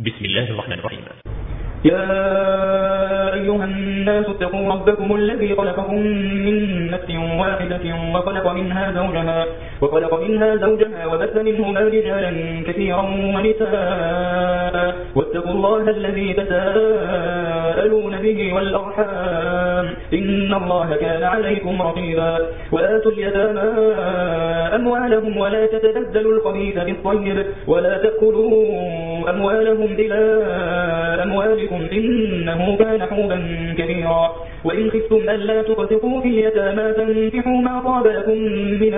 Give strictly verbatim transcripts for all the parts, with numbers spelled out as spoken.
بسم الله الرحمن الرحيم. يا أيها الناس اتقوا ربكم الذي خلقكم من نفس واحدة وخلق منها زوجها وخلق منها زوجها وبث منهما رجالا كثيرا ونساء واتقوا الله الذي تساءلون به والأرحام إن الله كان عليكم رقيبا. وآتوا اليتامى أموالهم ولا تتبدلوا الخبيث بالطيب ولا تأكلوا أموالهم إلى أموالكم إنه كان حوبا كبيرا. وإن خفتم ألا تقسطوا في اليتامى فانكحوا ما طاب لكم من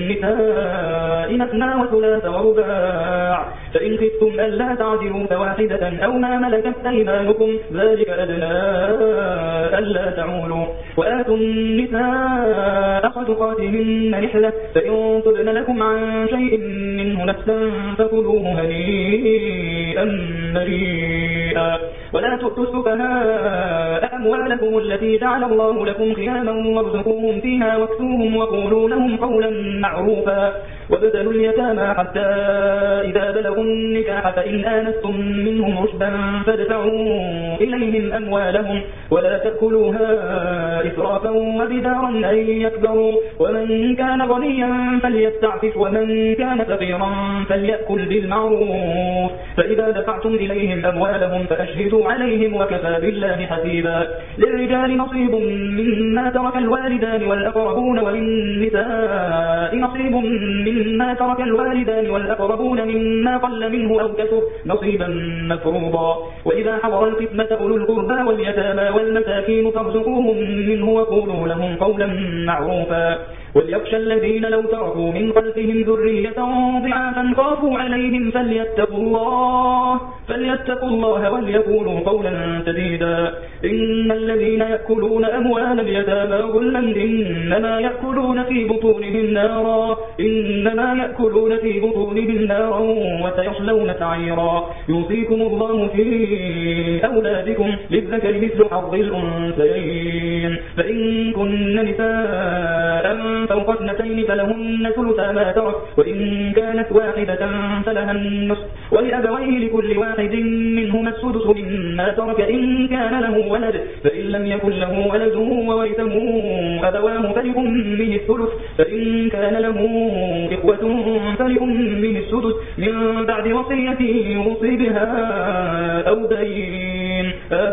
النساء مثنى وثلاث ورباع فإن خفتم ألا تعدلوا فواحدة أو ما ملكت أيمانكم ذلك أدنى ألا تعولوا. وآتوا النساء صدقاتهن نحلة فإن طبن لكم عن شيء منه نفسا فكلوه هنيئا مريئا. ولا تؤتوا السفهاء أموالكم التي جعل الله لكم قياما وارزقوهم فيها واكسوهم وقولوا لهم قولا معروفا. وابتلوا اليتامى حتى إذا بلغوا النكاح فإن آنستم منهم رشدا فادفعوا إليهم أموالهم ولا تأكلوها إسرافا وبدارا أن يكبروا. ومن كان غنيا فليستعفف ومن كان فقيرا فليأكل بالمعروف. فإذا دفعتم إليهم أموالهم فأشهدوا عليهم وكفى بالله حسيبا. للرجال نصيب مما ترك الوالدان والأقربون وللنساء نصيب مما ترك الوالدان والأقربون مما قل منه أو كثر نصيبا مفروضا. وإذا حضر القسمة أولو القربى واليتامى والمساكين فارزقوهم منه وقولوا لهم قولا معروفا. وليخشى الذين لو تركوا من خلفهم ذرية ضعافا خافوا عليهم فليتقوا الله فليتقوا الله وليقولوا قولا سديدا. إن الذين يأكلون أموال اليتامى ظلما إنما يأكلون في بطونهم نارا إنما يأكلون في بطونهم نارا وسيصلون سعيرا. يوصيكم الله في أولادكم للذكر مثل حظ الأنثيين فإن كن نساء فوق اثنتين فلهن ثلثا ما ترك وإن كانت واحدة فلها النصف ولأبويه لكل واحد منهما السدس مما ترك إن كان له ولد فإن لم يكن له ولد وورثه أبواه فلأمه الثلث فإن كان له إخوة فلأمه السدس من بعد وصية يوصي بها أو دين.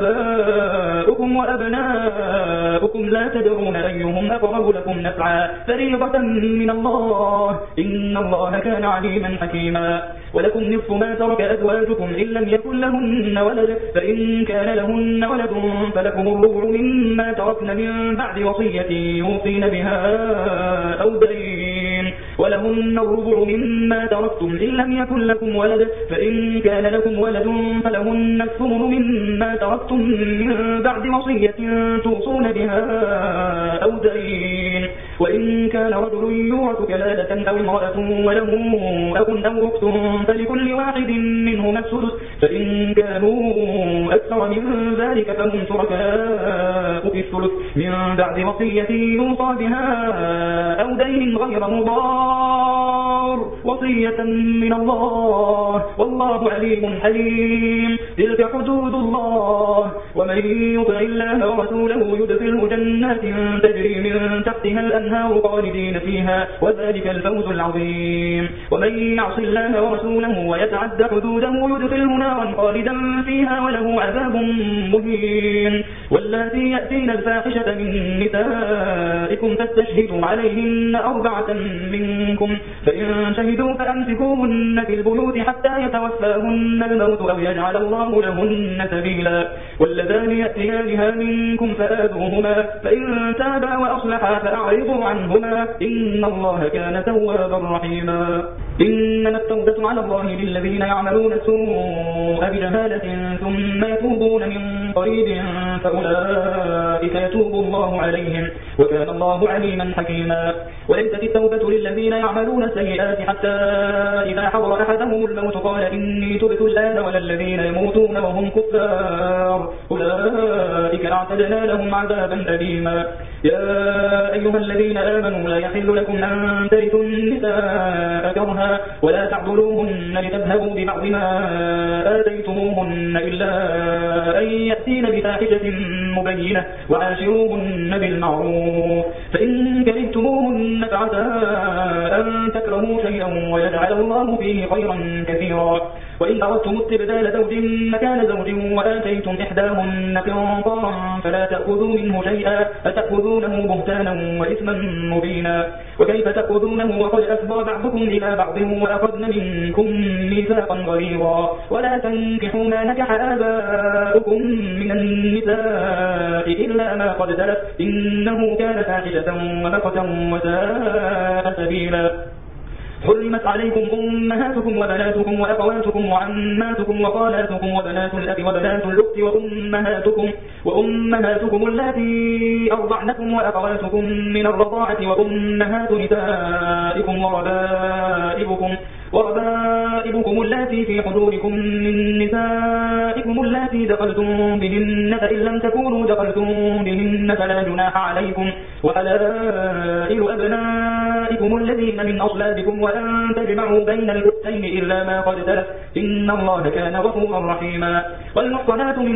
آباؤكم وأبناؤكم لا تدرون أيهم أقرب لكم نفعا فريضة من الله إن الله كان عليما حكيما. ولكم نصف ما ترك أزواجكم إن لم يكن لهن ولد فإن كان لهن ولد فلكم الربع مما تركن من بعد وصية يوصين بها أو دين. ولهن الربع مما تركتم إن لم يكن لكم ولد فإن كان لكم ولد فلهن الثمن مما تركتم من بعد وصية توصون بها أو دين. وإن كان رجل يورث كلالة أو امرأة وله أخ أو أخت فلكل واحد منهما السدس فإن كانوا أكثر من ذلك فهم شركاء في الثلث من بعد وصية يوصى بها أو دين غير مضار وصية من الله والله عليم حليم. تلك حدود الله ومن يطع الله ورسوله يدخله جنات تجري من تحتها الأنهار خالدين فيها وذلك الفوز العظيم. ومن يعص الله ورسوله ويتعد حدوده يدخله نارا خالدا فيها وله عذاب مهين. واللاتي يأتين الفاحشة من نسائكم فاستشهدوا عليهن أربعة منكم فإن شهدوا فأمسكوهن في البيوت حتى يتوفاهن الموت أو يجعل الله لهن سبيلا. واللذان يأتيانها منكم فآذوهما فإن تابا وأصلحا فأعرضوا عنهما إن الله كان توابا رحيما. إنما التوبة على الله للذين يعملون السوء بجهالة ثم يتوبون من قريب فأولئك يتوب الله عليهم وكان الله عليما حكيما. وليست التوبة للذين يعملون السيئات حتى إذا حضر أحدهم الموت قال إني تبت الآن ولا الذين يموتون وهم كفار أولئك أعتدنا لهم عذابا أليما. يا أيها الذين آمنوا لا يحل لكم أن ترثوا النساء كرها ولا تعضلوهن لتذهبوا ببعض ما آتيتم كرهتموهن إلا أن يأتين بفاحشة مبينة وعاشروهن بالمعروف فإن كرهتموهن فعسى أن تكرهوا شيئا ويجعل الله فيه خيرا كثيرا وإن أردتم استبدال زوج مكان زوج وآتيتم إحداهن قنطارا فلا تأخذوا منه شيئا أتأخذونه بهتانا وإثما مبينا وكيف تأخذونه وقد أفضى بعضكم إلى بعض وأخذن منكم ميثاقا غليظا ولا تنكحوا ما نكح آباؤكم من النساء إلا ما قد سلف إنه كان فاحشة ومقتا وساء سبيلا حرمت عليكم أمهاتكم وبناتكم وأخواتكم وعماتكم وخالاتكم وبنات الأخ وبنات الأخت وأمهاتكم وأمهاتكم اللاتي أرضعنكم وأخواتكم من الرضاعة وأمهات نسائكم وربائبكم وربائبكم اللاتي في حضوركم من نسائكم اللاتي دخلتم بهن فإن لم تكونوا دخلتم بهن فلا جناح عليكم وحلائل أبنائكم الذين من أصلابكم وأن تجمعوا بين الأختين إلا ما قد سلف إن الله كان غفورا رحيما والمحصنات من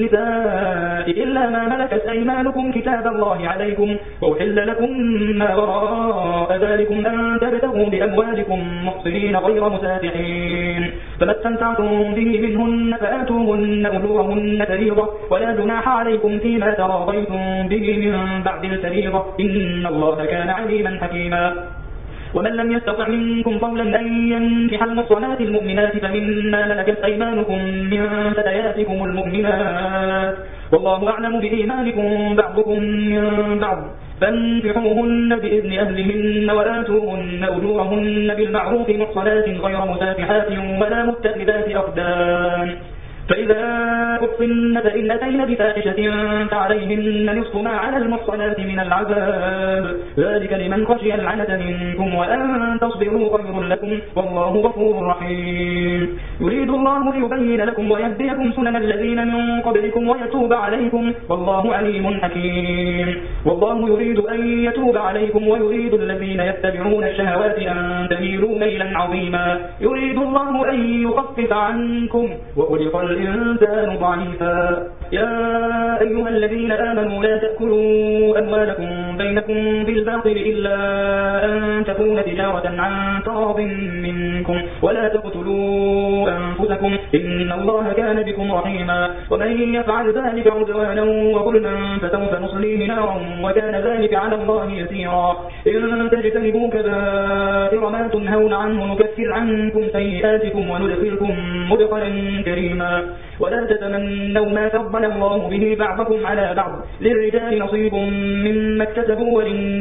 النساء إلا ما ملكت أيمانكم كتاب الله عليكم وأحل لكم ما وراء ذلكم أن تبتغوا بأموالكم محصنين غير مسافحين فما استمتعتم به منهن فآتوهن أجورهن فريضة ولا جناح عليكم فيما تراضيتم به من بعد الفريضة إن الله كان عليما حكيما ومن لم يستطع منكم قولا أن ينكح المحصنات المؤمنات فمما ملكت أيمانكم من فتياتكم المؤمنات والله أعلم بإيمانكم بعضكم من بعض فانكحوهن بإذن أهلهن وآتوهن أجورهن بالمعروف محصنات غير مسافحات ولا متخذات أخدان فإذا أحصن فإن أتين بفاحشة فعليهن نصف ما على المحصنات من العذاب ذلك لمن خشي العنة منكم وأن تصبروا خير لكم والله غفور رحيم يريد الله ليبين لكم ويهديكم سنن الذين من قبلكم ويتوب عليكم والله عليم حكيم والله يريد أن يتوب عليكم ويريد الذين يتبعون الشهوات أن تميلوا ميلا عظيما يريد الله أن يخفف عنكم وخلق الإنسان ضعيفا يا أيها الذين آمنوا لا تأكلوا أموالكم بينكم بالباطل إلا أن تكون تجارة عن تراض منكم ولا تقتلوا أنفسكم إن الله كان بكم رحيما ومن يفعل ذلك عدوانا وظلما فسوف نصليه نارا وكان ذلك على الله يسيرا إن تجتنبوا كبائر ما تنهون عنه نكفر عنكم سيئاتكم وندخلكم مدخلا كريما ولا تتمنوا ما فضل الله به بعضكم على بعض للرجال نصيب مما اكتسبوا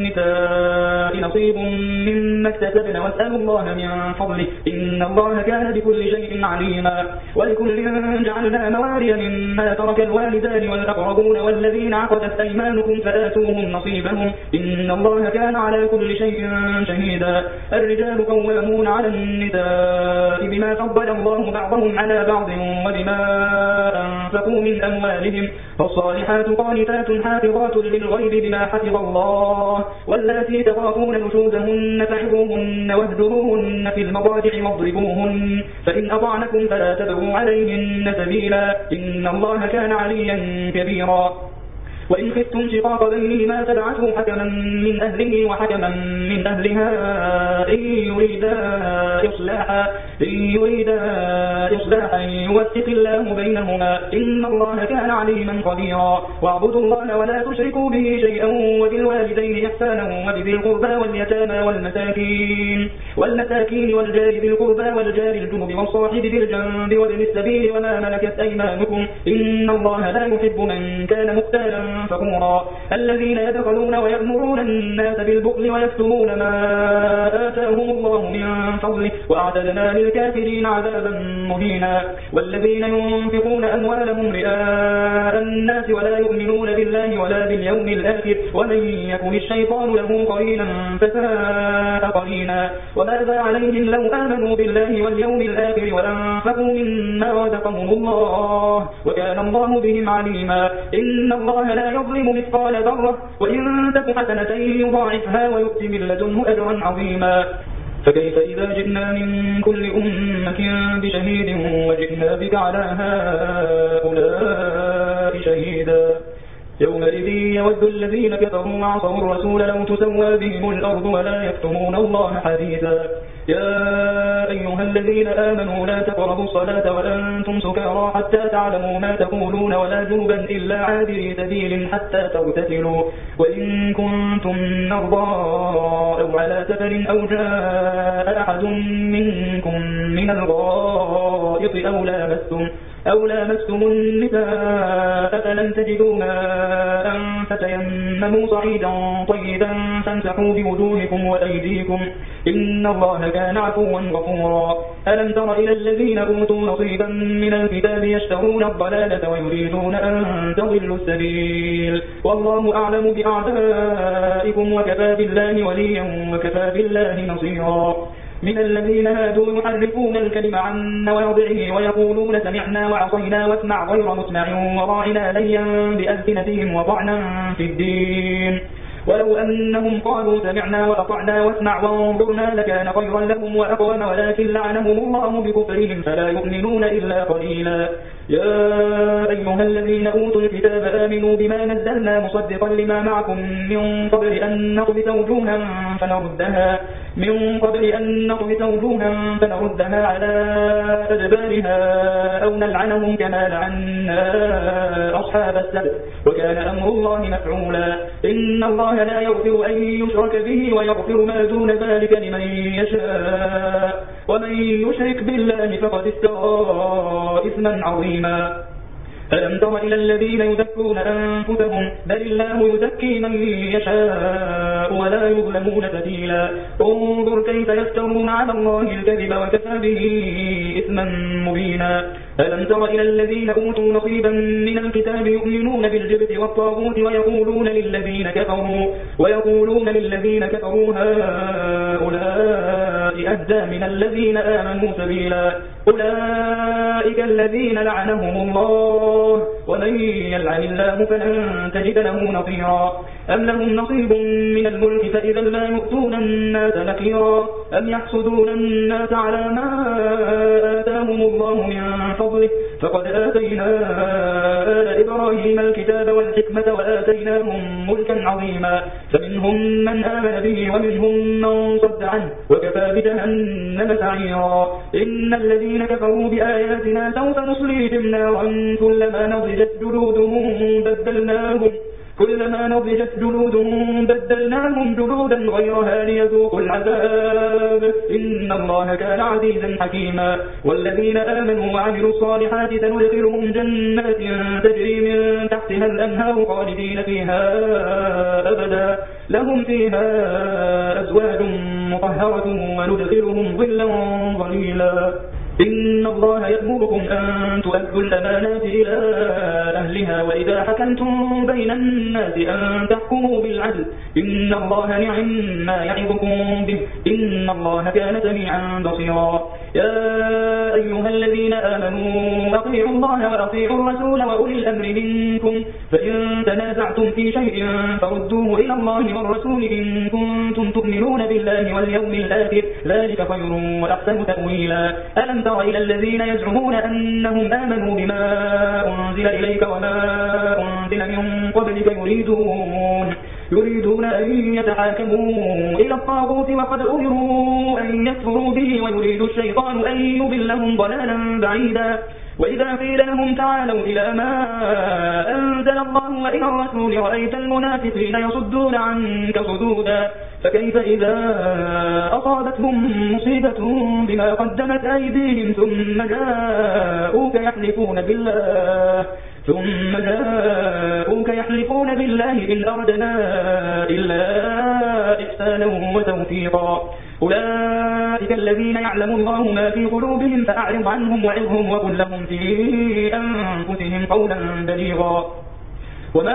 وللنساء نصيب مما اكتسبن واسألوا الله من فضله إن الله كان بكل شيء عليما ولكل جعلنا موالي مما ترك الوالدان والأقربون والذين عقدت أيمانكم فآتوهم نصيبهم إن الله كان على كل شيء شهيدا الرجال قوامون على النساء بما فضل الله بعضهم على بعض وبما أنفقوا من أموالهم فالصالحات قانتات حافظات للغيب بما حفظ الله واللاتي تخافون نشوزهن فعظوهن واهجروهن في المضاجع واضربوهن فإن أطعنكم فلا تبغوا عليهن سبيلا إن الله كان عليا كبيرا وإن خفتم شقاق بينهما فابعثوا حكما من أهله وحكما من أهلها إن يريدا إصلاحا إن يريدا إصلاحا يوفق الله بينهما إن الله كان عليما خبيرا واعبدوا الله ولا تشركوا به شيئا وبالوالدين إحسانا وبذي القربى واليتامى والمساكين والمساكين والجار ذي القربى والجار الجنب والصاحب بالجنب وابن السبيل وما ملكت أيمانكم إن الله لا يحب من كان مختالا فخورا الذين يدخلون ويأمرون الناس بالبخل ويكتمون ما آتاهم الله من فضله وأعتدنا للكافرين عذابا مهينا والذين ينفقون أموالهم رئاء الناس ولا يؤمنون بالله ولا باليوم الآخر ومن يكن الشيطان له قرينا فساء قرينا وماذا عليهم لو آمنوا بالله واليوم الآخر وأنفقوا مما رزقهم الله وكان الله بهم عليما إن الله لا يظلم مثقال ذرة وإن تك حسنة يضاعفها ويؤتي من لدنه أجرا عظيما فكيف إذا جئنا من كل أمة بشهيد وجئنا بك على هؤلاء شهيدا يومئذ يود الذين كفروا وعصوا الرسول لو تسوى بهم الأرض ولا يكتمون الله حديثا يا أيها الذين آمنوا لا تقربوا الصلاة وأنتم سكارى حتى تعلموا ما تقولون ولا جنبا إلا عابري سبيل حتى تغتسلوا وإن كنتم مرضى أو على سفر أو جاء أحد منكم من الغائط أو لامستم أو لامستم النساء فلم تجدوا ماء فتيمموا صعيدا طيبا فامسحوا بوجوهكم وأيديكم إن الله كان عفوا غفورا ألم تر إلى الذين أوتوا نصيبا من الكتاب يشترون الضلالة ويريدون أن تضلوا السبيل والله أعلم بأعدائكم وكفى بالله وليا وكفى بالله نصيرا من الذين هادوا يحرفون الكلم عن مواضعه ويقولون سمعنا وعصينا واسمع غير مسمع وراعنا ليا بألسنتهم وطعنا في الدين ولو أنهم قالوا سمعنا وأطعنا واسمع وانظرنا لكان خيرا لهم وأقوم ولكن لعنهم الله بكفرهم فلا يؤمنون إلا قليلا يا أيها الذين أوتوا الكتاب آمنوا بما نزلنا مصدقا لما معكم من قبل أن نطمس وجوها فنردها من قبل أن نطمس وجوها فنردها على أدبارها أو نلعنهم كما لعنا أصحاب السبت وكان أمر الله مفعولا إن الله لا يغفر أن يشرك به ويغفر ما دون ذلك لمن يشاء ومن يشرك بالله فقد افترى إثما عظيما ألم تر إلى الذين يزكون أنفسهم بل الله يزكي من يشاء ولا يظلمون فتيلا انظر كيف يفترون على الله الكذب وكفى به إثما مبينا ألم تر إلى الذين أوتوا نصيبا من الكتاب يؤمنون بالجبت والطاغوت ويقولون للذين كفروا ويقولون للذين كفروا هؤلاء أهدى من الذين آمنوا سبيلا أولئك الذين لعنهم الله ومن يلعن الله فلن تجد له نصيرا أم لهم نصيب من الملك فإذا لا يؤتون الناس نكيرا أم يحسدون الناس على ما آتاهم الله من فضله فقد آتينا آل إبراهيم الكتاب والحكمة وآتيناهم ملكا عظيما فمنهم من آمن به ومنهم من صد عنه وكفى بجهنم سعيرا إن الذين كفروا بآياتنا سوف نصليهم نارا كلما نضجت جلودهم بدلناهم كلما نضجت جلودهم بدلناهم جلودا غيرها ليذوقوا العذاب إن الله كان عزيزا حكيما والذين آمنوا وعملوا الصالحات سندخلهم جنات تجري من تحتها الأنهار خالدين فيها أبدا لهم فيها أزواج مطهرة وندخلهم ظلا ظليلا إن الله يأمركم أن تؤدوا الأمانات إلى أهلها وإذا حكمتم بين الناس أن تحكموا بالعدل إن الله نعم ما يعظكم به إن الله كان سميعا بصيرا يا أيها الذين آمنوا أطيعوا الله وأطيعوا الرسول وأولي الأمر منكم فإن تنازعتم في شيء فردوه إلى الله والرسول إن كنتم تؤمنون بالله واليوم الآخر ذلك خير وأحسن تأويلا ألم تر إلى الذين يزعمون أنهم آمنوا بما أنزل إليك وما أنزل من قبلك يريدون يريدون أن يتحاكموا إلى الطاغوت وقد أمروا أن يكفروا به ويريد الشيطان أن يضلهم ضلالا بعيدا وإذا قيل لهم تعالوا إلى ما أنزل الله وإلى الرسول رأيت المنافقين يصدون عنك صدودا فكيف إذا أصابتهم مصيبة بما قدمت أيديهم ثم جاءوك يحلفون بالله ثم جاءوك يحلفون بالله إن أردنا إلا إحسانا وتوفيقا أولئك الذين يعلم الله ما في قلوبهم فأعرض عنهم وعظهم وقل لهم في أنفسهم قولا بليغا وما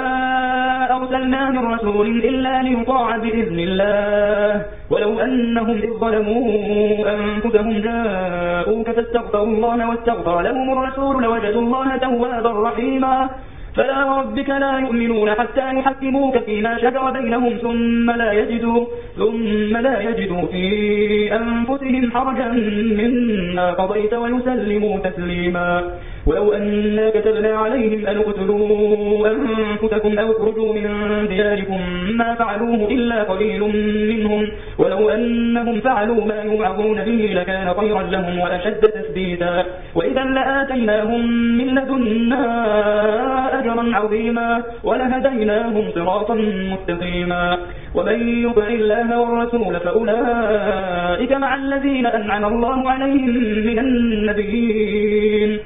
أرسلنا من رسول إلا ليطاع بإذن الله ولو أنهم إذ ظلموا أنفسهم جاءوك فاستغفروا الله واستغفر لهم الرسول لوجدوا الله توابا رحيما فلا وربك لا يؤمنون حتى يحكموك فيما شجر بينهم ثم لا يجدوا ثم لا يجدوا في أنفسهم حرجا مما قضيت ويسلموا تسليما. ولو أنا كتبنا عليهم أن اقتلوا أنفسكم أو اخرجوا من دياركم ما فعلوه إلا قليل منهم ولو أنهم فعلوا ما يوعظون به لكان خيرا لهم وأشد تثبيتا وإذا لآتيناهم من لدنا أجرا عظيما ولهديناهم صراطا مستقيما. ومن يطع الله والرسول فأولئك مع الذين أنعم الله عليهم من النبيين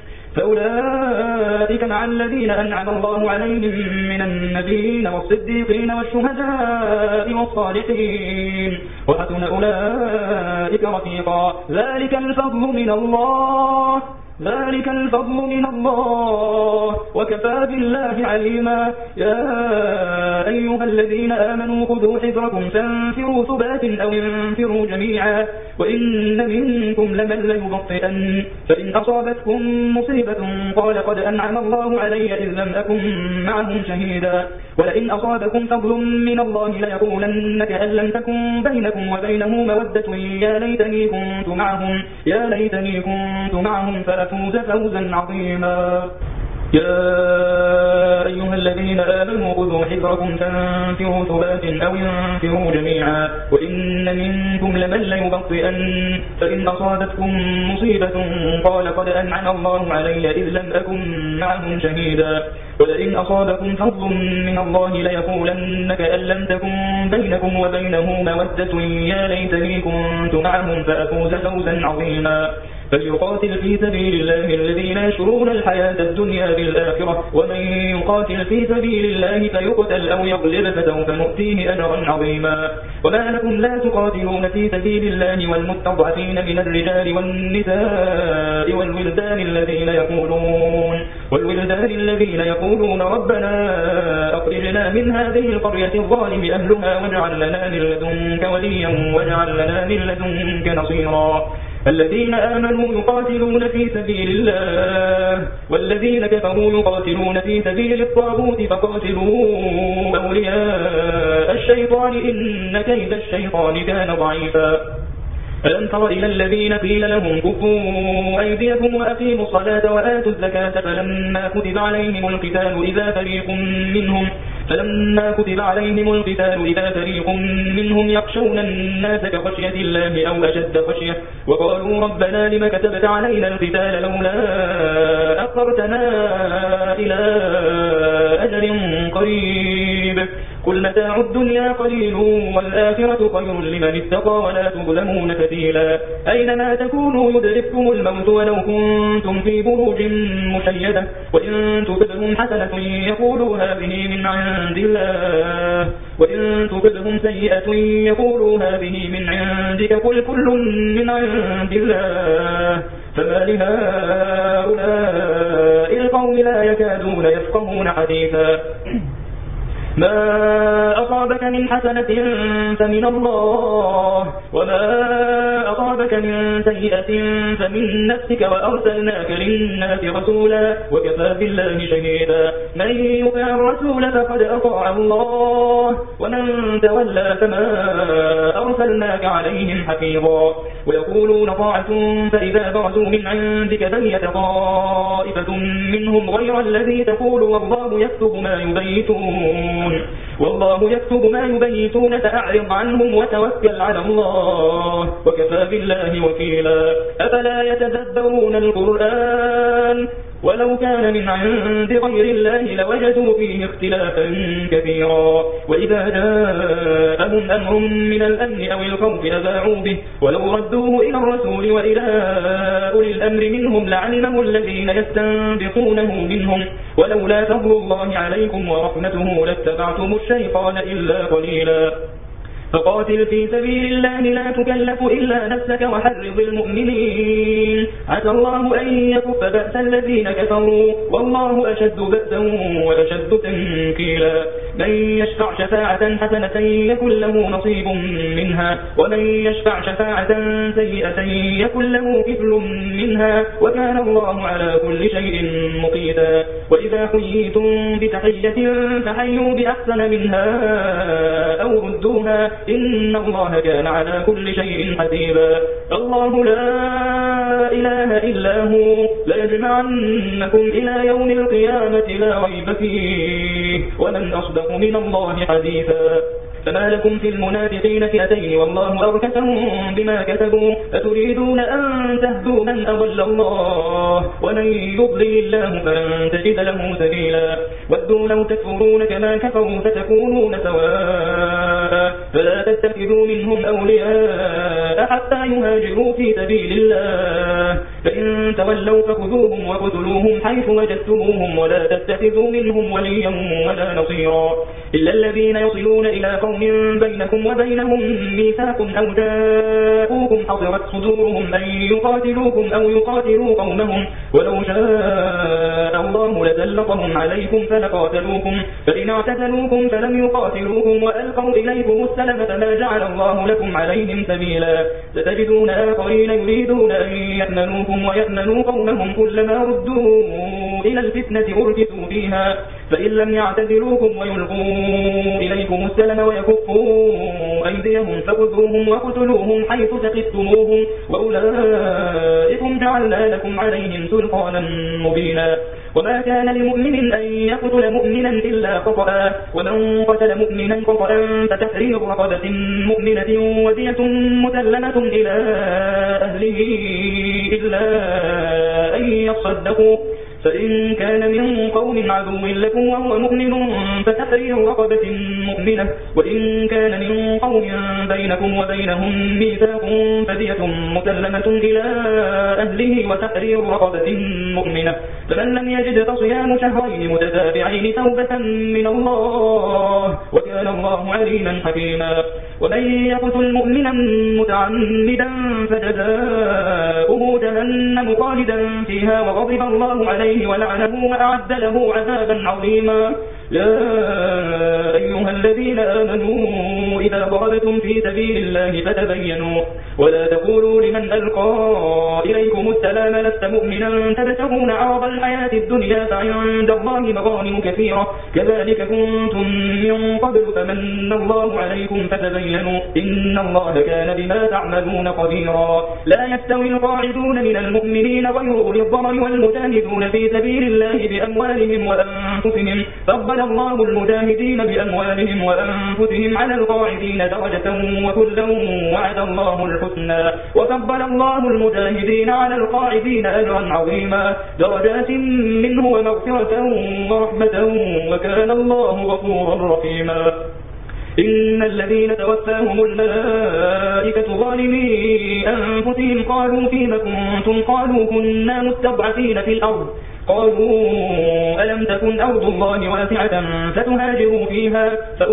فأولئك مع الذين أنعم الله عليهم من النبيين والصديقين والشهداء والصالحين وحسن أولئك رفيقا. ذلك الفضل من الله ذلك الفضل من الله وكفى بالله عليما. يا أيها الذين آمنوا خذوا حذركم فانفروا ثبات أو انفروا جميعا وإن منكم لمن ليبطئن فإن أصابتكم مصيبة قال قد أنعم الله علي إذ لم أكن معهم شهيدا ولئن أصابكم فضل من الله ليقولن كأن لم تكن بينكم وبينه مودة يا ليتني كنت معهم يا ليتني كنت معهم فأفوز فوزا عظيما. يا أيها الذين آمنوا خذوا حذركم فانفروا ثبات أو انفروا جميعا وإن منكم لمن ليبطئن فإن أصابتكم مصيبة قال قد أنعم الله علي إذ لم أكن معهم شهيدا ولئن أصابكم فضل من الله ليقولن كأن لم تكن بينكم وبينه مودة يا ليتني كنت معهم فأفوز فوزا عظيما. فليقاتل في سبيل الله الذين يشرون الحياة الدنيا بالآخرة ومن يقاتل في سبيل الله فيقتل أو يغلب فسوف نؤتيه أجرا عظيما. وما لكم لا تقاتلون في سبيل الله والمستضعفين من الرجال والنساء والولدان الذين يقولون والولدان الذين يقولون ربنا أخرجنا من هذه القرية الظالم أهلها واجعل لنا من لدنك وليا واجعل لنا من لدنك نصيرا. الذين آمنوا يقاتلون في سبيل الله والذين كفروا يقاتلون في سبيل الطاغوت فقاتلوا أولياء الشيطان إن كيد الشيطان كان ضعيفا. ألم تر إلى الذين قيل لهم كفوا أيديكم وأقيموا الصلاة وآتوا الزكاة فلما كتب عليهم القتال إذا فريق منهم فلما كتب عليهم القتال إذا فريق منهم يخشون الناس كخشية الله أو أشد خشية وقالوا ربنا لم كتبت علينا القتال لولا أخرتنا إلى أجل قريب قل متاع الدنيا قليل والآخرة خير لمن اتقى ولا تظلمون فتيلا. أينما تكونوا يدرككم الموت ولو كنتم في بروج مشيدة وإن تصبهم حسنة يقولوا هذه من عند الله وإن تصبهم سيئة يقولوا هذه من عندك قل كل من عند الله فما لهؤلاء القوم لا يكادون يفقهون حديثا. ما أصابك من حسنة فمن الله وما أصابك من سيئة فمن نفسك وأرسلناك للناس رسولا وكفى بالله شهيدا. من يطع الرسول فقد أطاع الله ومن تولى فما أرسلناك عليهم حفيظا. ويقولون طاعة فإذا برزوا من عندك بيت طائفة منهم غير الذي تقول والله يكتب ما يبيتون والله يكتب ما يبيتون فأعرض عنهم وتوكل على الله وكفى بالله وكيلا. أفلا يتدبرون القرآن ولو كان من عند غير الله لوجدوا فيه اختلافا كثيرا. وإذا جاءهم أمر من الأمن أو الخوف أذاعوا به ولو ردوه إلى الرسول وإلى أولي الأمر منهم لعلمه الذين يستنبطونه منهم ولولا فضل الله عليكم ورحمته لاتبعتم الشيطان إلا قليلا. فقاتل في سبيل الله لا تكلف إلا نفسك وحرض المؤمنين عسى الله أن يكف بأس الذين كفروا والله أشد بأسا وأشد تنكيلا. من يشفع شفاعة حسنة يكن له نصيب منها ومن يشفع شفاعة سيئة يكن له كفل منها وكان الله على كل شيء مقيتا. وإذا حييتم بتحية فحيوا بأحسن منها أو ردوها إن الله كان على كل شيء حسيبا. الله لا إله إلا هو ليجمعنكم إلى يوم القيامة لا ريب فيه ومن أصدق من الله حديثا. فما لكم في المنافقين فئتين والله أركسهم بما كسبوا أتريدون أن تهدوا من أضل الله ومن يضلل الله فلن تجد له سبيلا. ودوا لو تكفرون كما كفروا فتكونون سواء فلا تتخذوا منهم أولياء حتى يهاجروا في سبيل الله فإن تولوا فخذوهم وقتلوهم حيث وجدتموهم ولا تتخذوا منهم وليا ولا نصيرا إلا الذين يصلون إلى قوم بينكم وبينهم ميثاق أو جاءوكم حضرت صدورهم أن يقاتلوكم أو يقاتلوا قومهم ولو شاء الله لسلطهم عليكم فلقاتلوكم فإن اعتزلوكم فلم يقاتلوكم وألقوا إليكم السلم فما جعل الله لكم عليهم سبيلا. ستجدون آخرين يريدون أن يأمنوكم ويأمنوا قومهم كلما ردوا إلى الفتنة أركسوا فيها فإن لم يعتزلوكم ويلقوا إليكم السلم ويكفوا أيديهم فخذوهم وقتلوهم حيث ثقفتموهم وأولئكم جعلنا لكم عليهم سلطانا مبينا. وما كان لمؤمن أن يقتل مؤمنا إلا خطأ ومن قتل مؤمنا خطأ فتحرير رقبة مؤمنة ودية مسلمة إلى أهله إلا أن يصدقوا فإن كان من قوم عدو لكم وهو مؤمن فتحرير رقبة مؤمنة وإن كان من قوم بينكم وبينهم ميثاق فدية مسلمة إلى أهله وتحرير رقبة مؤمنة فمن لم يجد فصيام شهرين متتابعين توبة من الله وكان الله عليما حكيما. ومن يقتل مؤمنا متعمدا فجزاؤه جهنم خالدا فيها وغضب الله عليه ولعنه وأعد له عذابا عظيما. يا أيها الذين آمنوا إذا ضربتم في سبيل الله فتبينوا ولا تقولوا لمن ألقى إليكم السلام لست مؤمنا تبتغون عرض الحياة الدنيا فعند الله مغانم كثيرة كذلك كنتم من قبل فمن الله عليكم فتبينوا إن الله كان بما تعملون خبيرا. لا يستوي القاعدون من المؤمنين غير أولي الضرر والمجاهدون في سبيل الله بأموالهم وأنفسهم فضل الله المجاهدين بأموالهم وأنفسهم على القاعدين درجة وكلا وعد الله الحسنى وفضل الله المجاهدين على القاعدين أجرا عظيما درجات منه ومغفرة ورحمة وكان الله غفورا رحيما. إن الذين توفاهم الملائكة ظالمي أنفسهم قالوا فيما كنتم قالوا كنا مستضعفين في الأرض قالوا ألم تكن أرض الله واسعة فتهاجروا فيها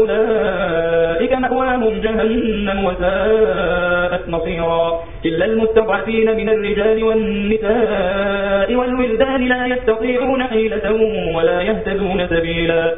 فأولئك مأواهم جهنم وساءت مصيرا. إلا المستضعفين من الرجال والنساء والولدان لا يستطيعون حيلة ولا يهتدون سبيلا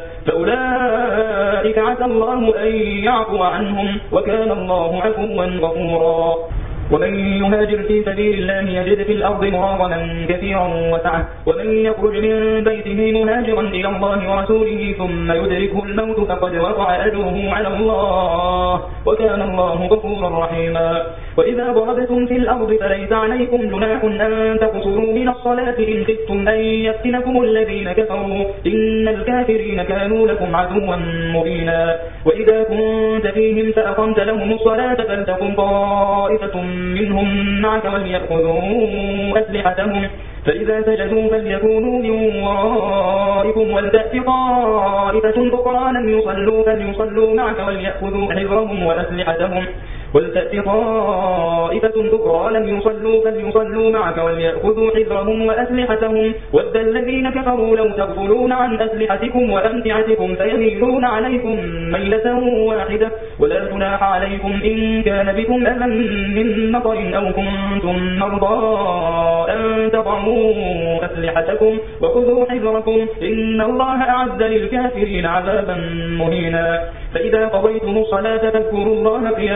فأولئك عسى الله أن يعفو عنهم وكان الله عفوا غفورا. ومن يهاجر في سبيل الله يجد في الأرض مراغما كثيرا وسعة ومن يخرج من بيته مهاجرا إلى الله ورسوله ثم يدركه الموت فقد وقع أجره على الله وكان الله غفورا رحيما. وإذا ضربتم في الأرض فليس عليكم جناح أن تقصروا من الصلاة إن خفتم أن يفتنكم الذين كفروا إن الكافرين كانوا لكم عدوا مبينا. وإذا كنت فيهم فأقمت لهم الصلاة فلتقم طائفة منهم معك وليأخذوا أسلحتهم فإذا سجدوا فليكونوا من ورائكم ولتأت طائفة أخرى لم يصلوا فليصلوا معك وليأخذوا حذرهم وأسلحتهم ولتأت طائفة أخرى لم يصلوا فليصلوا معك وليأخذوا حذرهم وأسلحتهم ود الذين كفروا لو تغفلون عن أسلحتكم وأمتعتكم فيميلون عليكم ميلة واحدة ولا جناح عليكم إن كان بكم أذى من مطر أو كنتم مرضى أن تضعوا أسلحتكم وخذوا حذركم إن الله أعد للكافرين عذابا مهينا. فإذا قضيتم الصلاة فاذكروا الله قياما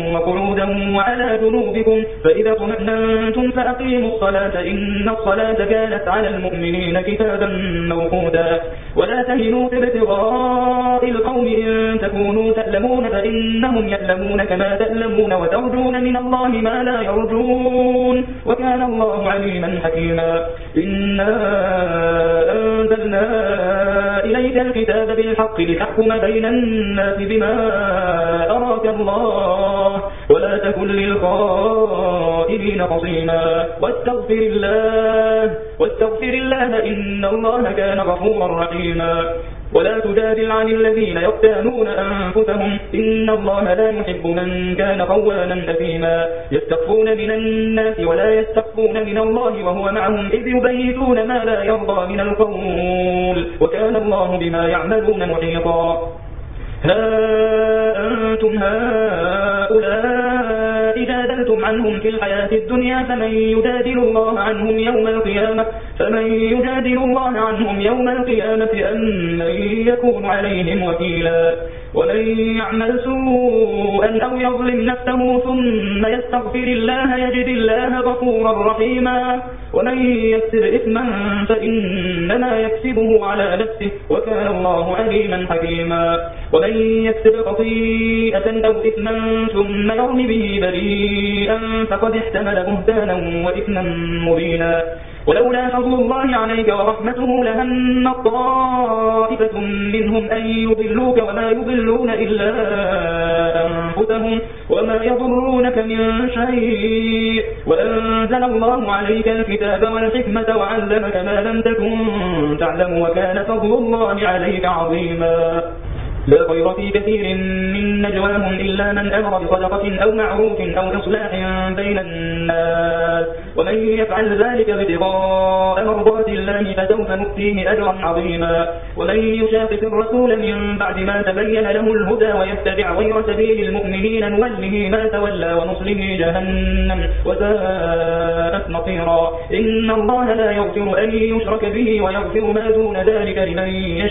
وقعودا وعلى جنوبكم فإذا اطمأننتم فأقيموا الصلاة إن الصلاة كانت على المؤمنين كتابا موقوتا ولا تهنوا في ابتغاء القوم إن تكونوا تألمون فإنهم يألمون كما تألمون وترجون من الله ما لا يرجون وكان الله عليما حكيما إنا أنزلنا إليك الكتاب بالحق لتحكم بين الناس بما أراك الله ولا تكن للخائنين خصيما واستغفر الله واستغفر الله إن الله كان غفورا رحيما ولا تجادل عن الذين يختانون أنفسهم إن الله لا يحب من كان خوانا أثيما يستخفون من الناس ولا يستخفون من الله وهو معهم إذ يبيتون ما لا يرضى من القول وكان الله بما يعملون محيطا ها أنتم هؤلاء جادلتم عنهم في الحياة الدنيا فمن يجادل الله عنهم يوم القيامة فمن يجادل الله عنهم يوم القيامة أم من يكون عليهم وكيلا ومن يعمل سوءا أو يظلم نفسه ثم يستغفر الله يجد الله غفورا رحيما ومن يكسب إثما فإنما يكسبه على نفسه وكان الله عليما حكيما ومن يكسب خطيئة أو إثما ثم يرم به بريئا فقد احتمل بهتانا وإثما مبينا ولولا فضل الله عليك ورحمته لهم طائفة منهم أن يضلوك وما يضلون إلا أنفسهم وما يضرونك من شيء وأنزل الله عليك الكتاب والحكمة وعلمك ما لم تكن تعلم وكان فضل الله عليك عظيما لا خير في كثير من نجواهم إلا من أمر بصدقة أو معروف أو إصلاح بين الناس ومن يفعل ذلك ابتغاء مرضات الله فسوف نؤتيه أجرا عظيما ومن يشاقق الرسول من بعد ما تبين له الهدى ويتبع غير سبيل المؤمنين نوله ما تولى ونصله جهنم وساءت مصيرا إن الله لا يغفر أن يشرك به ويغفر ما دون ذلك لمن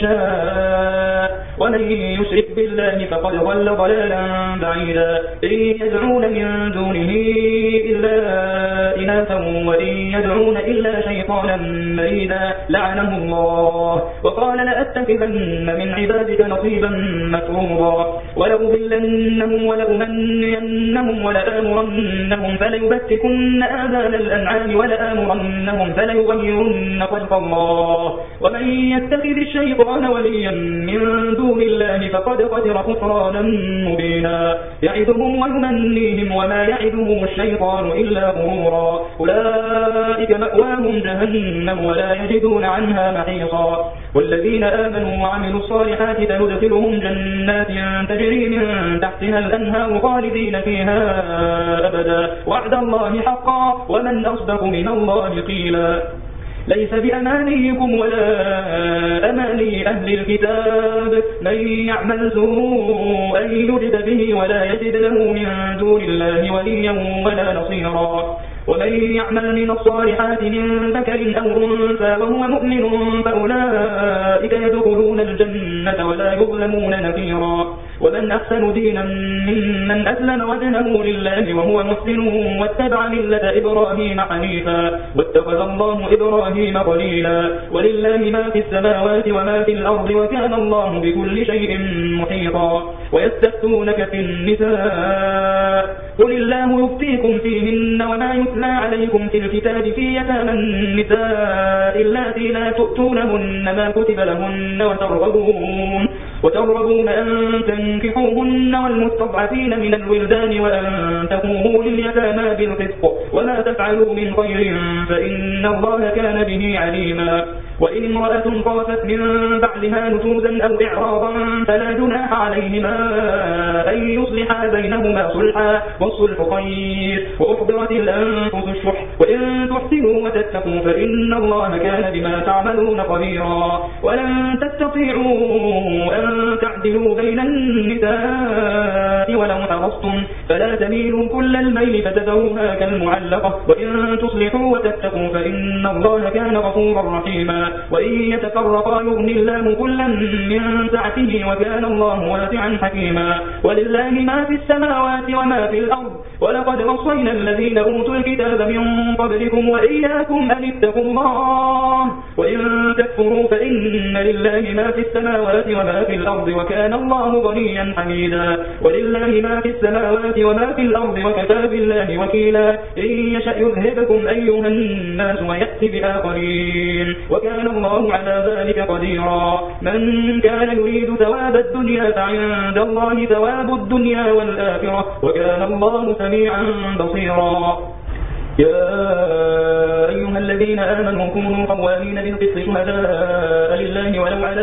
يشاء ومن يشرك بالله فقد ضل ضلالا بعيدا إن يدعون من دونه إلا إناثا وإن يدعون إلا شيطانا مريدا لعنه الله وقال لأتخذن من عبادك نصيبا مفروضا ولأضلنهم ولأمنينهم ولآمرنهم فليبتكن آذان الأنعام ولآمرنهم فليغيرن خلق الله ومن يتخذ الشيطان وليا من دون الله فقد خسر خسرانا مبينا يعدهم ويمنيهم وما يعدهم الشيطان إلا غرورا أولئك مأواهم جهنم ولا يجدون عنها محيصا والذين آمنوا وعملوا الصالحات سندخلهم جنات تجري من تحتها الأنهار خالدين فيها أبدا وعد الله حقا ومن أصدق من الله قيلا ليس بأمانيكم ولا أماني أهل الكتاب من يعمل سوءا يجد به ولا يجد له من دون الله وليا ولا نصيرا ومن يعمل من الصالحات من ذكر أو أنثى وهو مؤمن فأولئك يدخلون الجنة ولا يظلمون نقيرا ومن أحسن دينا ممن أسلم وجهه لله وهو محسن واتبع ملة إبراهيم حنيفا واتخذ الله إبراهيم خليلا ولله ما في السماوات وما في الأرض وكان الله بكل شيء محيطا ويستفتونك في النساء قل الله يفتيكم فيهن وما يتلى عليكم في الكتاب في يتامى النساء اللاتي لا تؤتونهن ما كتب لهن وترغبون وترغبون أن تنكحوهن والمستضعفين من الولدان وأن تقوموا لليتامى بالقسط وما تفعلوا من خير فإن الله كان به عليما وإن امرأة خافت من بعدها نشوزا أو إعراضا فلا جناح عليهما أن يصلحا بينهما صلحا والصلح خير وأحضرت الأنفس الشح وإن تحسنوا وتتقوا فإن الله كان بما تعملون خبيرا ولن تستطيعوا أن أن تعدلوا بين النساء ولو حرصتم فلا تميلوا كل الميل فتذروها كالمعلقة وإن تصلحوا وتتقوا فإن الله كان غفورا رحيما وإن يتفرقا يغني الله كلا من سعته وكان الله واسعا حكيما ولله ما في السماوات وما في الأرض ولقد وصينا الذين أوتوا الكتاب من قبلكم وإياكم أن اتقوا الله وإن تكفروا فإن لله ما في السماوات وما في الأرض وكان الله غنيا حميدا ولله ما في السماوات وما في الأرض وكفى بالله وكيلا إن يشأ يذهبكم أيها الناس ويأتي بآخرين وكان الله على ذلك قديرا من كان يريد ثواب الدنيا فعند الله ثواب الدنيا والآخرة وكان الله سميعا بصيرا يا أيها الذين آمنوا كونوا قوامين بالقسط شهداء لله ولو على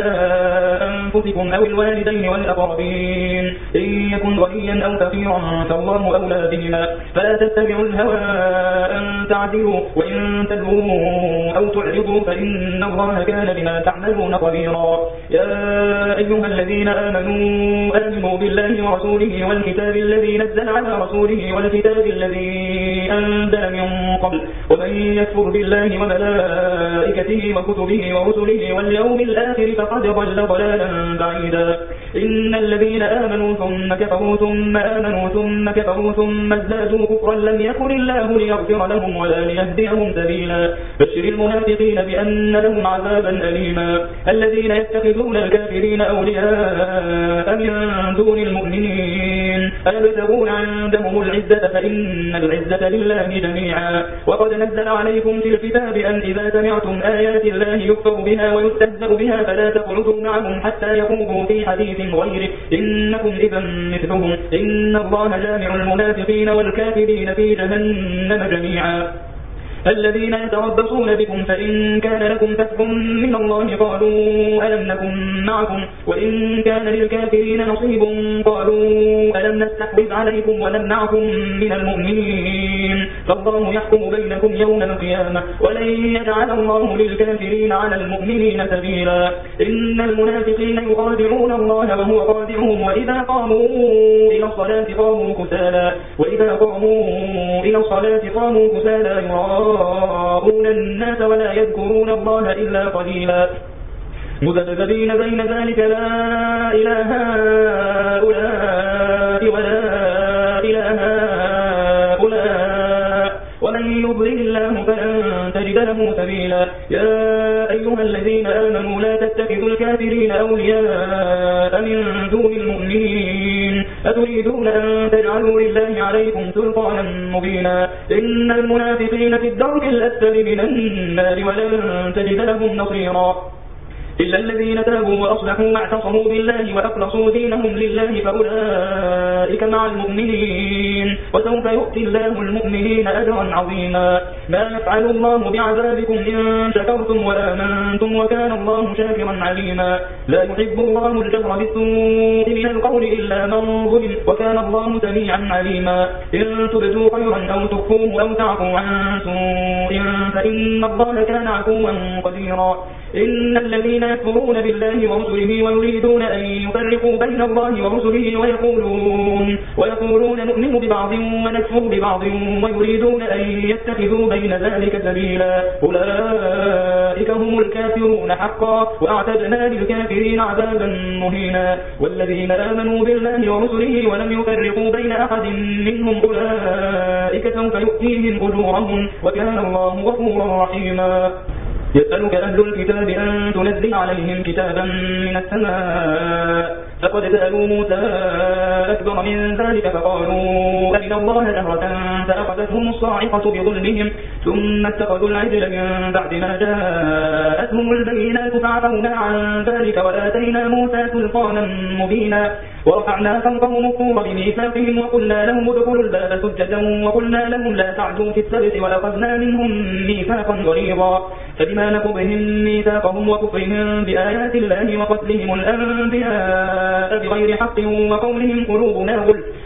أنفسكم أو الوالدين والأقربين إن يكن غنيا أو فقيرا فالله أولى بهما فلا تتبعوا الهوى أن تعدلوا وإن تلووا أو تعرضوا فإن الله كان بما تعملون خبيرا يا أيها الذين آمنوا آمنوا بالله ورسوله والكتاب الذي نزل على رسوله والكتاب الذي أنزل من قبل ومن يكفر بالله وملائكته وكتبه ورسله واليوم الآخر فقد ضل ضلالا بعيدا إن الذين آمنوا ثم كفروا ثم آمنوا ثم كفروا ثم ازدادوا كفرا لم يكن الله ليغفر لهم ولا ليهديهم سبيلا بشر المنافقين بأن لهم عذابا أليما الذين يتخذون الكافرين أولياء من دون المؤمنين أيبتغون عندهم العزة فإن العزة لله جميعا وقد نزل عليكم في الكتاب أن إذا سمعتم آيات الله يكفر بها ويستهزأ بها فلا تقعدوا معهم حتى يخوضوا في حديث غيره إنكم إذا مثلهم إن الله جامع المنافقين والكافرين في جهنم جميعا الذين يتربصون بكم فإن كان لكم فتح من الله قالوا ألم نكن معكم وإن كان للكافرين نصيب قالوا ألم نستحوذ عليكم ونمنعكم من المؤمنين فالله يحكم بينكم يوم القيامة ولن يجعل الله للكافرين على المؤمنين سبيلا إن المنافقين يخادعون الله وهو خادعهم وإذا قاموا إلى الصلاة قاموا كسالى وإذا قاموا إلى الصلاة قاموا كسالى يراءون الناس ولا يذكرون الله إلا قليلا مذبذبين بين ذلك لا إله هؤلاء ولا إله هؤلاء ومن يضلل الله فلن تجد له سبيلا يا أيها الذين آمنوا لا تتخذوا الكافرين أولياء من دون المؤمنين أتريدون أن تجعلوا لله عليكم سلطانا مبينا إن المنافقين في الدرك الأسفل من النار ولن تجد لهم نصيرا إلا الذين تابوا وأصلحوا واعتصموا بالله وأخلصوا دينهم لله فأولئك مع المؤمنين وسوف يؤتي الله المؤمنين أجرا عظيما ما يفعل الله بعذابكم إن شكرتم وآمنتم وكان الله شاكرا عليما لا يحب الله الجهر بالسوء من القول إلا من ظلم وكان الله سميعا عليما إن تبدوا خيرا أو تخفوه أو تعفوا عن سوء فإن الله كان عفوا قديرا إن الذين يكفرون بالله ورسله ويريدون أن يفرقوا بين الله ورسله ويقولون, ويقولون نؤمن ببعض ونكفر ببعض ويريدون أن يتخذوا بين ذلك سبيلا أولئك هم الكافرون حقا وأعتدنا للكافرين عذابا مهينا والذين آمنوا بالله ورسله ولم يفرقوا بين أحد منهم أولئك سوف يؤتيهم أجورهم وكان الله غفورا رحيما يسألك أهل الكتاب أن تنزل عليهم كتابا من السماء فقد سألوا موسى أكبر من ذلك فقالوا أرنا الله جهرة فأخذتهم الصاعقة بظلمهم ثم اتخذوا العجل من بعد ما جاءتهم البينات فعفونا عن ذلك وآتينا موسى سلطانا مبينا ورفعنا فوقهم الطور بميثاقهم وقلنا لهم ادخلوا الباب سجدا وقلنا لهم لا تعدوا في السبت وأخذنا منهم ميثاقا غليظا فبما نقضهم ميثاقهم وكفرهم بآيات الله وقتلهم الأنبياء بغير حق وقولهم قلوبنا غلف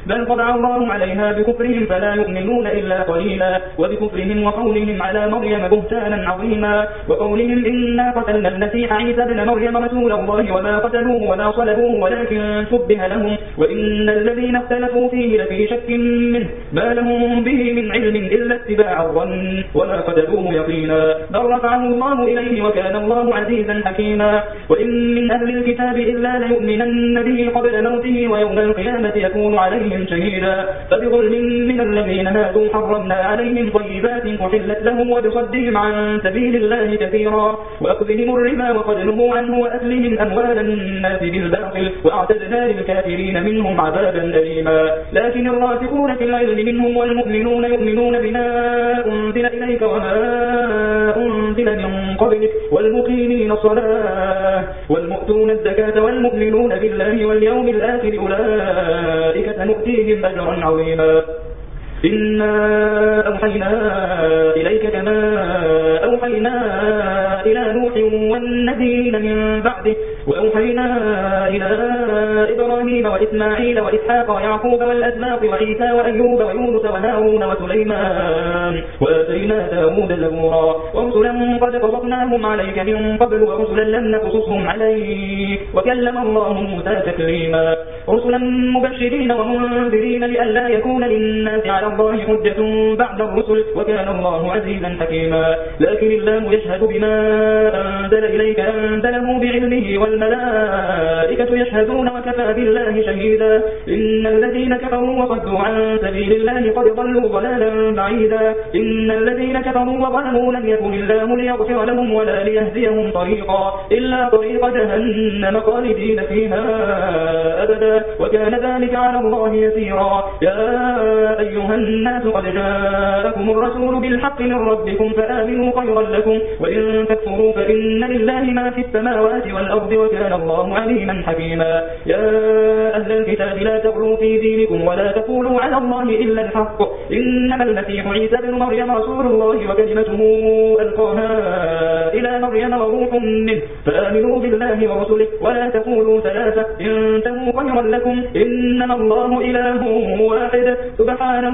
بل طبع الله عليها بكفرهم فلا يؤمنون إلا قليلا وبكفرهم وقولهم على مريم بهتانا عظيما وقولهم إنا قتلنا المسيح عيسى ابن مريم رسول الله وما قتلوه وما صلبوه ولكن شبه لهم وإن الذين اختلفوا فيه لفي شك منه ما لهم به من علم إلا اتباع الظن وما قتلوه يقينا بل رفعه الله إليه وكان الله عزيزا حكيما وإن من أهل الكتاب إلا ليؤمنن به قبل موته ويوم القيامة يكون عليهم شهيدا فبظلم من الذين هادوا حرمنا عليهم طيبات أحلت لهم وبصدهم عن سبيل الله كثيرا وأخذهم الربا وقد نهوا عنه وأكلهم أموال الناس بالباطل وأعتدنا للكافرين منهم عذابا أليما لكن الراسخون في العلم منهم والمؤمنون يؤمنون بما أنزل إليك وما أنزل من قبلك والمقيمين الصلاة والمؤتون الزكاة والمؤمنون بالله واليوم الآخر أولئك سنؤتيهم أجرا عظيما إنا أوحينا إليك كما أوحينا إلى نوح والنبيين من بعده وأوحينا إلى إبراهيم وإسماعيل وإسحاق ويعقوب والأسباط وعيسى وأيوب ويونس وهارون وسليمان وآتينا داود زبورا ورسلا قد قصصناهم عليك من قبل ورسلا لم نقصصهم عليك وكلم الله موسى تكليما رسلا مبشرين ومنذرين لئلا يكون للناس على الله حجة بعد الرسل وكان الله عزيزا حكيما لكن الله يشهد بما أنزل إليك أنزله بعلمه والملائكة يشهدون وكفى بالله شهيدا إن الذين كفروا وصدوا عن سبيل الله قد ضلوا ضلالا بعيدا إن الذين كفروا وظلموا لم يكن الله ليغفر لهم ولا ليهديهم طريقا إلا طريق جهنم خالدين فيها أبدا وكان ذلك على الله يسيرا يا أيها الناس قد جاءكم الرسول بالحق من ربكم فآمنوا خيرا لكم وإن تكفروا فإن لله ما في السماوات والأرض وكان الله عليما حكيما يا أهل الكتاب لا تغلوا في دينكم ولا تقولوا على الله إلا الحق إنما المسيح عيسى ابن مريم رسول الله وكلمته ألقاها إلى مريم وروح منه فآمنوا بالله ورسله ولا تقولوا ثلاثة انتهوا خيرا لكم إنما الله إله واحد سبحانه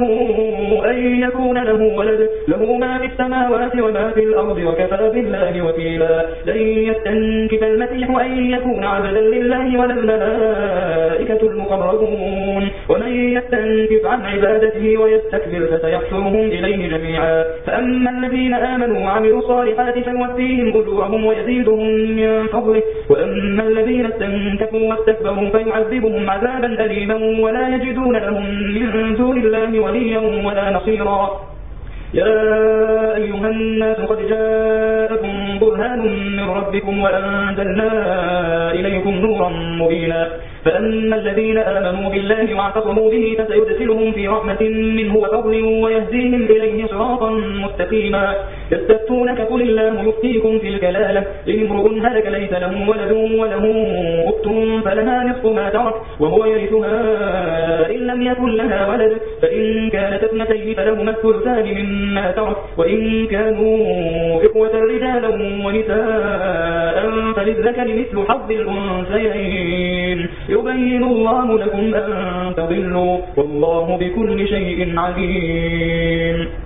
أن يكون له ولد له ما في السماوات وما في الأرض وكفى بالله وكيلا لن يستنكف المسيح أن يكون عبدا لله ولا الملائكة المقربون ومن يستنكف عن عبادته ويستكبر فسيحشرهم إليه جميعا فأما الذين آمنوا وعملوا الصالحات فيوفيهم أجورهم ويزيدهم من فضله وأما الذين استنكفوا واستكبروا فيعذبهم عذابا أليما ولا يجدون لهم من دون الله وليا ولا نصيرا يا أيها الناس قد جاءكم برهان من ربكم وأنزلنا إليكم نورا مبينا فأما الذين آمنوا بالله واعتصموا به فسيدخلهم في رحمة منه وفضل ويهديهم إليه صراطا مستقيما يستفتونك قل الله يفتيكم في الكلالة إن امرؤ هلك ليس له ولد وله أخت فلها نصف ما ترك وهو يرثها إن لم يكن لها ولد فإن كانت اثنتين فلهما الثلثان مما ترك وإن كانوا إخوة رجالا ونساء فللذكر مثل حظ الأنثيين يبين الله لكم أن تضلوا والله بكل شيء عليم.